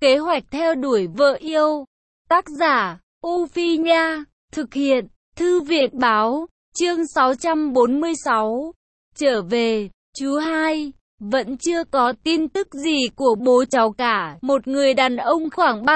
Kế hoạch theo đuổi vợ yêu. Tác giả, U Phi Nha. Thực hiện, Thư viện Báo. Chương 646. Trở về, chú hai. Vẫn chưa có tin tức gì của bố cháu cả. Một người đàn ông khoảng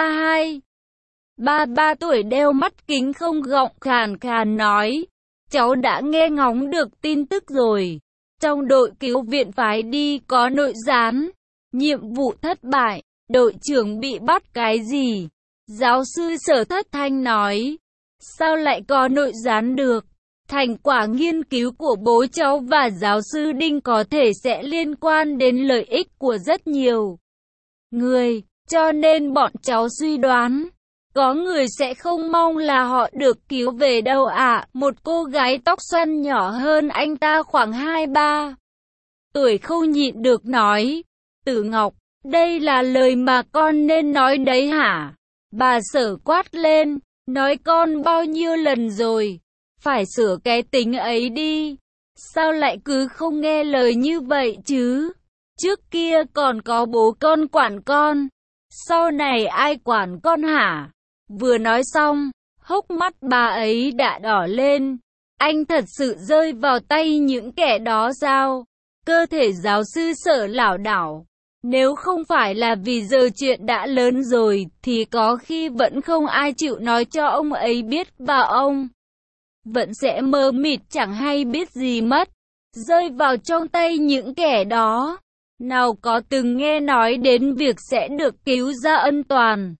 32-33 tuổi đeo mắt kính không gọng khàn khàn nói. Cháu đã nghe ngóng được tin tức rồi. Trong đội cứu viện phái đi có nội gián. Nhiệm vụ thất bại. Đội trưởng bị bắt cái gì? Giáo sư Sở Thất Thanh nói. Sao lại có nội gián được? Thành quả nghiên cứu của bố cháu và giáo sư Đinh có thể sẽ liên quan đến lợi ích của rất nhiều người, cho nên bọn cháu suy đoán, có người sẽ không mong là họ được cứu về đâu ạ. Một cô gái tóc xoăn nhỏ hơn anh ta khoảng 2-3 tuổi không nhịn được nói. Tử Ngọc, đây là lời mà con nên nói đấy hả? Bà Sở quát lên, nói con bao nhiêu lần rồi, phải sửa cái tính ấy đi. Sao lại cứ không nghe lời như vậy chứ? Trước kia còn có bố con quản con, sau này ai quản con hả? Vừa nói xong, hốc mắt bà ấy đã đỏ lên. Anh thật sự rơi vào tay những kẻ đó sao? Cơ thể giáo sư Sở lảo đảo. Nếu không phải là vì giờ chuyện đã lớn rồi, thì có khi vẫn không ai chịu nói cho ông ấy biết và ông vẫn sẽ mơ mịt chẳng hay biết gì mất, rơi vào trong tay những kẻ đó. Nào có từng nghe nói đến việc sẽ được cứu ra an toàn.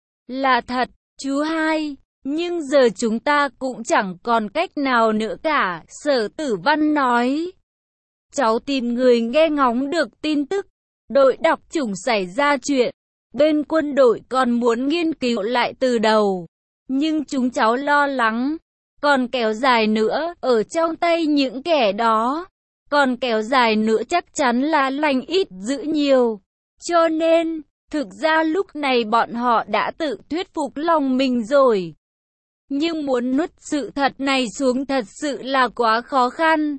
Là thật, chú hai, nhưng giờ chúng ta cũng chẳng còn cách nào nữa cả, Sở Tử Văn nói. Cháu tìm người nghe ngóng được tin tức. Đội đặc chủng xảy ra chuyện. Bên quân đội còn muốn nghiên cứu lại từ đầu. Nhưng chúng cháu lo lắng. Còn kéo dài nữa, ở trong tay những kẻ đó. Còn kéo dài nữa chắc chắn là lành ít dữ nhiều. Cho nên, thực ra lúc này bọn họ đã tự thuyết phục lòng mình rồi. Nhưng muốn nuốt sự thật này xuống thật sự là quá khó khăn.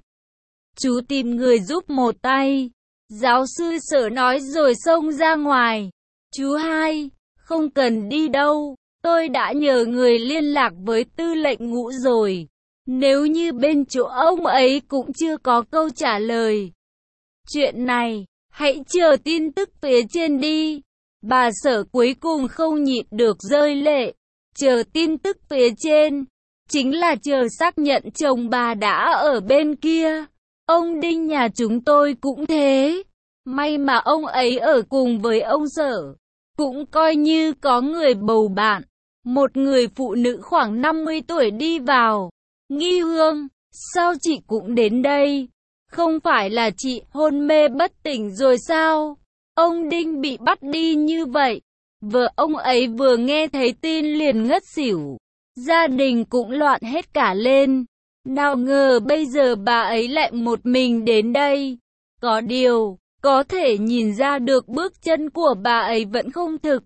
Chú tìm người giúp một tay. Giáo sư Sở nói rồi xông ra ngoài. Chú hai, không cần đi đâu. Tôi đã nhờ người liên lạc với tư lệnh Ngũ rồi. Nếu như bên chỗ ông ấy cũng chưa có câu trả lời chuyện này, hãy chờ tin tức phía trên đi. Bà Sở cuối cùng không nhịn được rơi lệ. Chờ tin tức phía trên, chính là chờ xác nhận chồng bà đã ở bên kia. Ông Đinh nhà chúng tôi cũng thế. May mà ông ấy ở cùng với ông Sở. Cũng coi như có người bầu bạn. Một người phụ nữ khoảng 50 tuổi đi vào. Nghi Hương, sao chị cũng đến đây? Không phải là chị hôn mê bất tỉnh rồi sao? Ông Đinh bị bắt đi như vậy. Vợ ông ấy vừa nghe thấy tin liền ngất xỉu. Gia đình cũng loạn hết cả lên. Nào ngờ bây giờ bà ấy lại một mình đến đây. Có điều, có thể nhìn ra được bước chân của bà ấy vẫn không thực.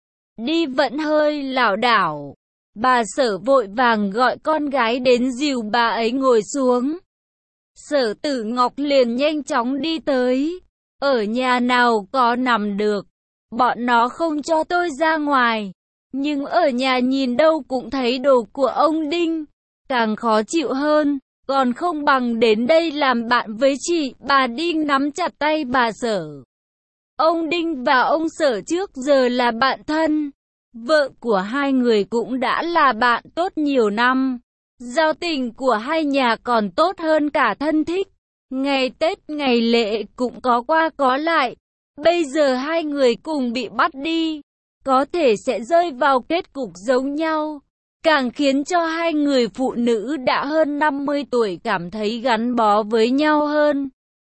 Đi vẫn hơi lảo đảo. Bà Sở vội vàng gọi con gái đến dìu bà ấy ngồi xuống. Sở Tử Ngọc liền nhanh chóng đi tới. Ở nhà nào có nằm được. Bọn nó không cho tôi ra ngoài. Nhưng ở nhà nhìn đâu cũng thấy đồ của ông Đinh. Càng khó chịu hơn. Còn không bằng đến đây làm bạn với chị. Bà Đinh nắm chặt tay bà Sở. Ông Đinh và ông Sở trước giờ là bạn thân. Vợ của hai người cũng đã là bạn tốt nhiều năm. Giao tình của hai nhà còn tốt hơn cả thân thích. Ngày Tết ngày lễ cũng có qua có lại. Bây giờ hai người cùng bị bắt đi. Có thể sẽ rơi vào kết cục giống nhau. Càng khiến cho hai người phụ nữ đã hơn 50 tuổi cảm thấy gắn bó với nhau hơn.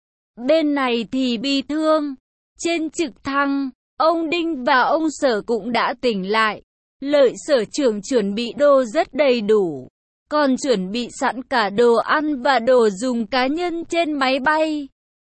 Bên này thì bi thương. Trên trực thăng, ông Đinh và ông Sở cũng đã tỉnh lại. Lợi Sở trưởng chuẩn bị đồ rất đầy đủ. Còn chuẩn bị sẵn cả đồ ăn và đồ dùng cá nhân trên máy bay.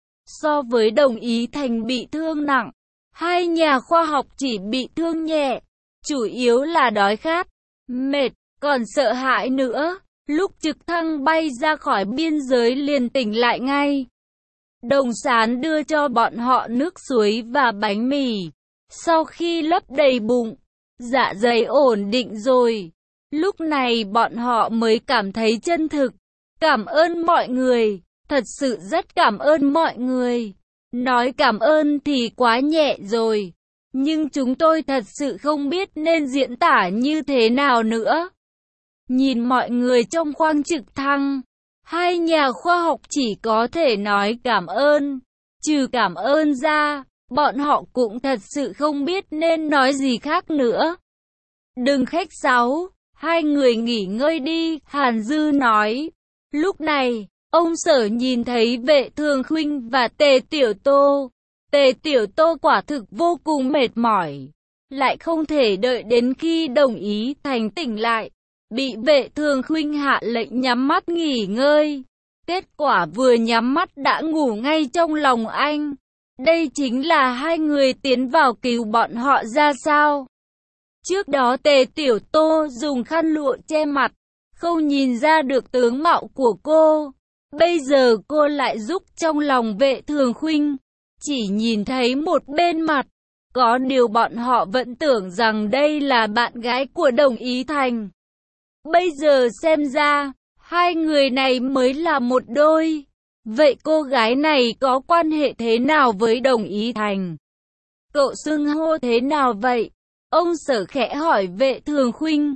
So với Đồng Ý Thành bị thương nặng, hai nhà khoa học chỉ bị thương nhẹ. Chủ yếu là đói khát, mệt, còn sợ hãi nữa. Lúc trực thăng bay ra khỏi biên giới liền tỉnh lại ngay. Đồng Sán đưa cho bọn họ nước suối và bánh mì. Sau khi lấp đầy bụng, dạ dày ổn định rồi, lúc này bọn họ mới cảm thấy chân thực. Cảm ơn mọi người, thật sự rất cảm ơn mọi người. Nói cảm ơn thì quá nhẹ rồi, nhưng chúng tôi thật sự không biết nên diễn tả như thế nào nữa. Nhìn mọi người trong khoang trực thăng, hai nhà khoa học chỉ có thể nói cảm ơn. Trừ cảm ơn ra, bọn họ cũng thật sự không biết nên nói gì khác nữa. Đừng khách sáo, hai người nghỉ ngơi đi, Hàn Dư nói. Lúc này, ông Sở nhìn thấy Vệ Thường Khuynh và Tề Tiểu Tô. Tề Tiểu Tô quả thực vô cùng mệt mỏi, lại không thể đợi đến khi Đồng Ý Thành tỉnh lại, bị Vệ Thường Khuynh hạ lệnh nhắm mắt nghỉ ngơi. Kết quả vừa nhắm mắt đã ngủ ngay trong lòng anh. Đây chính là hai người tiến vào cứu bọn họ ra sao? Trước đó Tề Tiểu Tô dùng khăn lụa che mặt, không nhìn ra được tướng mạo của cô. Bây giờ cô lại giúp trong lòng Vệ Thường Khuynh, chỉ nhìn thấy một bên mặt. Có điều bọn họ vẫn tưởng rằng đây là bạn gái của Đồng Ý Thành. Bây giờ xem ra, hai người này mới là một đôi. Vậy cô gái này có quan hệ thế nào với Đồng Ý Thành? Cậu xưng hô thế nào vậy? Ông Sở khẽ hỏi Vệ Thường Khuynh.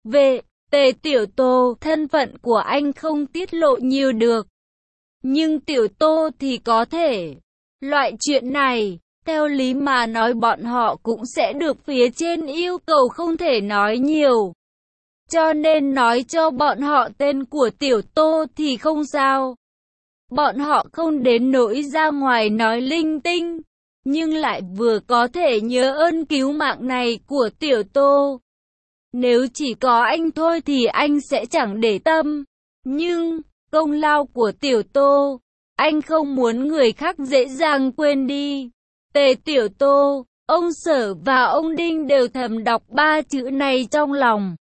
Tề Tiểu Tô, thân phận của anh không tiết lộ nhiều được. Nhưng Tiểu Tô thì có thể. Loại chuyện này, theo lý mà nói bọn họ cũng sẽ được phía trên yêu cầu không thể nói nhiều. Cho nên nói cho bọn họ tên của Tiểu Tô thì không sao. Bọn họ không đến nỗi ra ngoài nói linh tinh, nhưng lại vừa có thể nhớ ơn cứu mạng này của Tiểu Tô. Nếu chỉ có anh thôi thì anh sẽ chẳng để tâm. Nhưng, công lao của Tiểu Tô, anh không muốn người khác dễ dàng quên đi. Tề Tiểu Tô, ông Sở và ông Đinh đều thầm đọc ba chữ này trong lòng.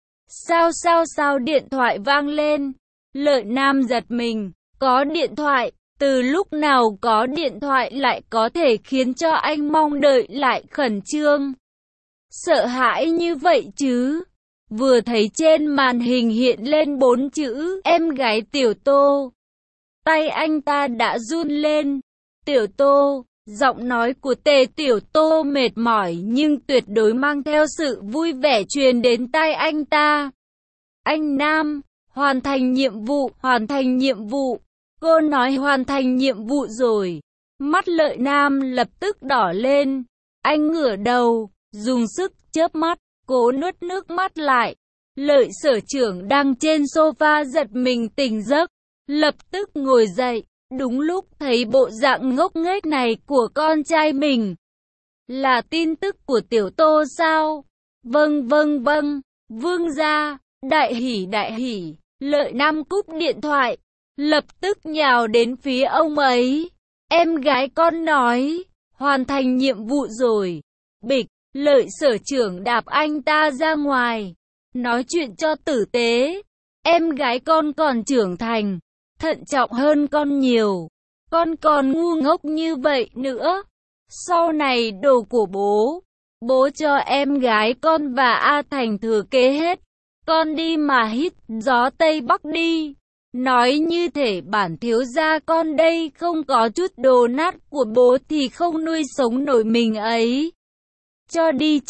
Sao điện thoại vang lên. Lợi Nam giật mình, có điện thoại, từ lúc nào có điện thoại lại có thể khiến cho anh mong đợi lại khẩn trương. Sợ hãi như vậy chứ. Vừa thấy trên màn hình hiện lên 4 chữ em gái Tiểu Tô, tay anh ta đã run lên. Tiểu Tô, giọng nói của Tề Tiểu Tô mệt mỏi nhưng tuyệt đối mang theo sự vui vẻ truyền đến tai anh ta. Anh Nam, hoàn thành nhiệm vụ. Cô nói hoàn thành nhiệm vụ rồi. Mắt Lợi Nam lập tức đỏ lên. Anh ngửa đầu, dùng sức chớp mắt, cố nuốt nước mắt lại. Lợi Sở trưởng đang trên sofa giật mình tỉnh giấc, lập tức ngồi dậy, đúng lúc thấy bộ dạng ngốc nghếch này của con trai mình. Là tin tức của Tiểu Tô sao? Vâng, vương gia, đại hỉ. Lợi Nam cúp điện thoại, lập tức nhào đến phía ông ấy. Em gái con nói, hoàn thành nhiệm vụ rồi. Bịch, Lợi Sở trưởng đạp anh ta ra ngoài. Nói chuyện cho tử tế. Em gái con còn trưởng thành, thận trọng hơn con nhiều. Con còn ngu ngốc như vậy nữa. Sau này đồ của bố cho em gái con và A Thành thừa kế hết. Con đi mà hít gió Tây Bắc đi. Nói như thể bản thiếu gia con đây không có chút đồ nát của bố thì không nuôi sống nổi mình ấy. Cho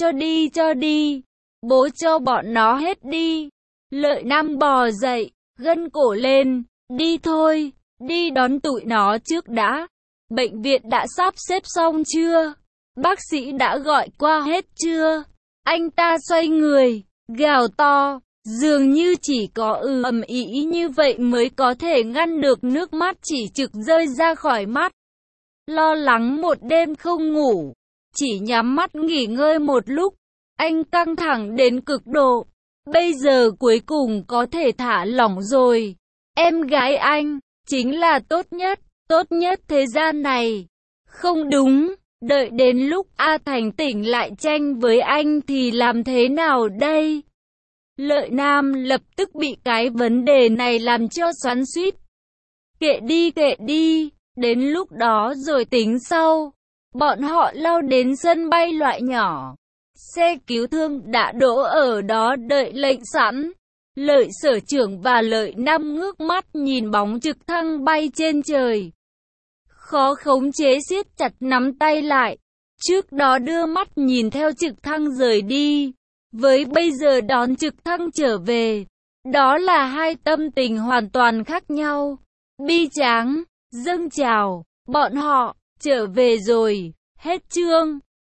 đi. Bố cho bọn nó hết đi. Lợi Nam bò dậy, gân cổ lên. Đi thôi, đi đón tụi nó trước đã. Bệnh viện đã sắp xếp xong chưa? Bác sĩ đã gọi qua hết chưa? Anh ta xoay người, gào to. Dường như chỉ có ầm ĩ như vậy mới có thể ngăn được nước mắt chỉ trực rơi ra khỏi mắt. Lo lắng một đêm không ngủ, chỉ nhắm mắt nghỉ ngơi một lúc. Anh căng thẳng đến cực độ. Bây giờ cuối cùng có thể thả lỏng rồi. Em gái anh chính là tốt nhất thế gian này. Không đúng, đợi đến lúc A Thành tỉnh lại tranh với anh thì làm thế nào đây? Lợi Nam lập tức bị cái vấn đề này làm cho xoắn xuýt. Kệ đi, đến lúc đó rồi tính sau. bọn họ lao đến sân bay loại nhỏ. Xe cứu thương đã đỗ ở đó đợi lệnh sẵn. Lợi Sở Trưởng và Lợi Năm ngước mắt nhìn bóng trực thăng bay trên trời. Khó khống chế siết chặt nắm tay lại. Trước đó đưa mắt nhìn theo trực thăng rời đi. Với bây giờ đón trực thăng trở về. Đó là hai tâm tình hoàn toàn khác nhau. Bi tráng, dâng trào, bọn họ trở về rồi. Hết chương.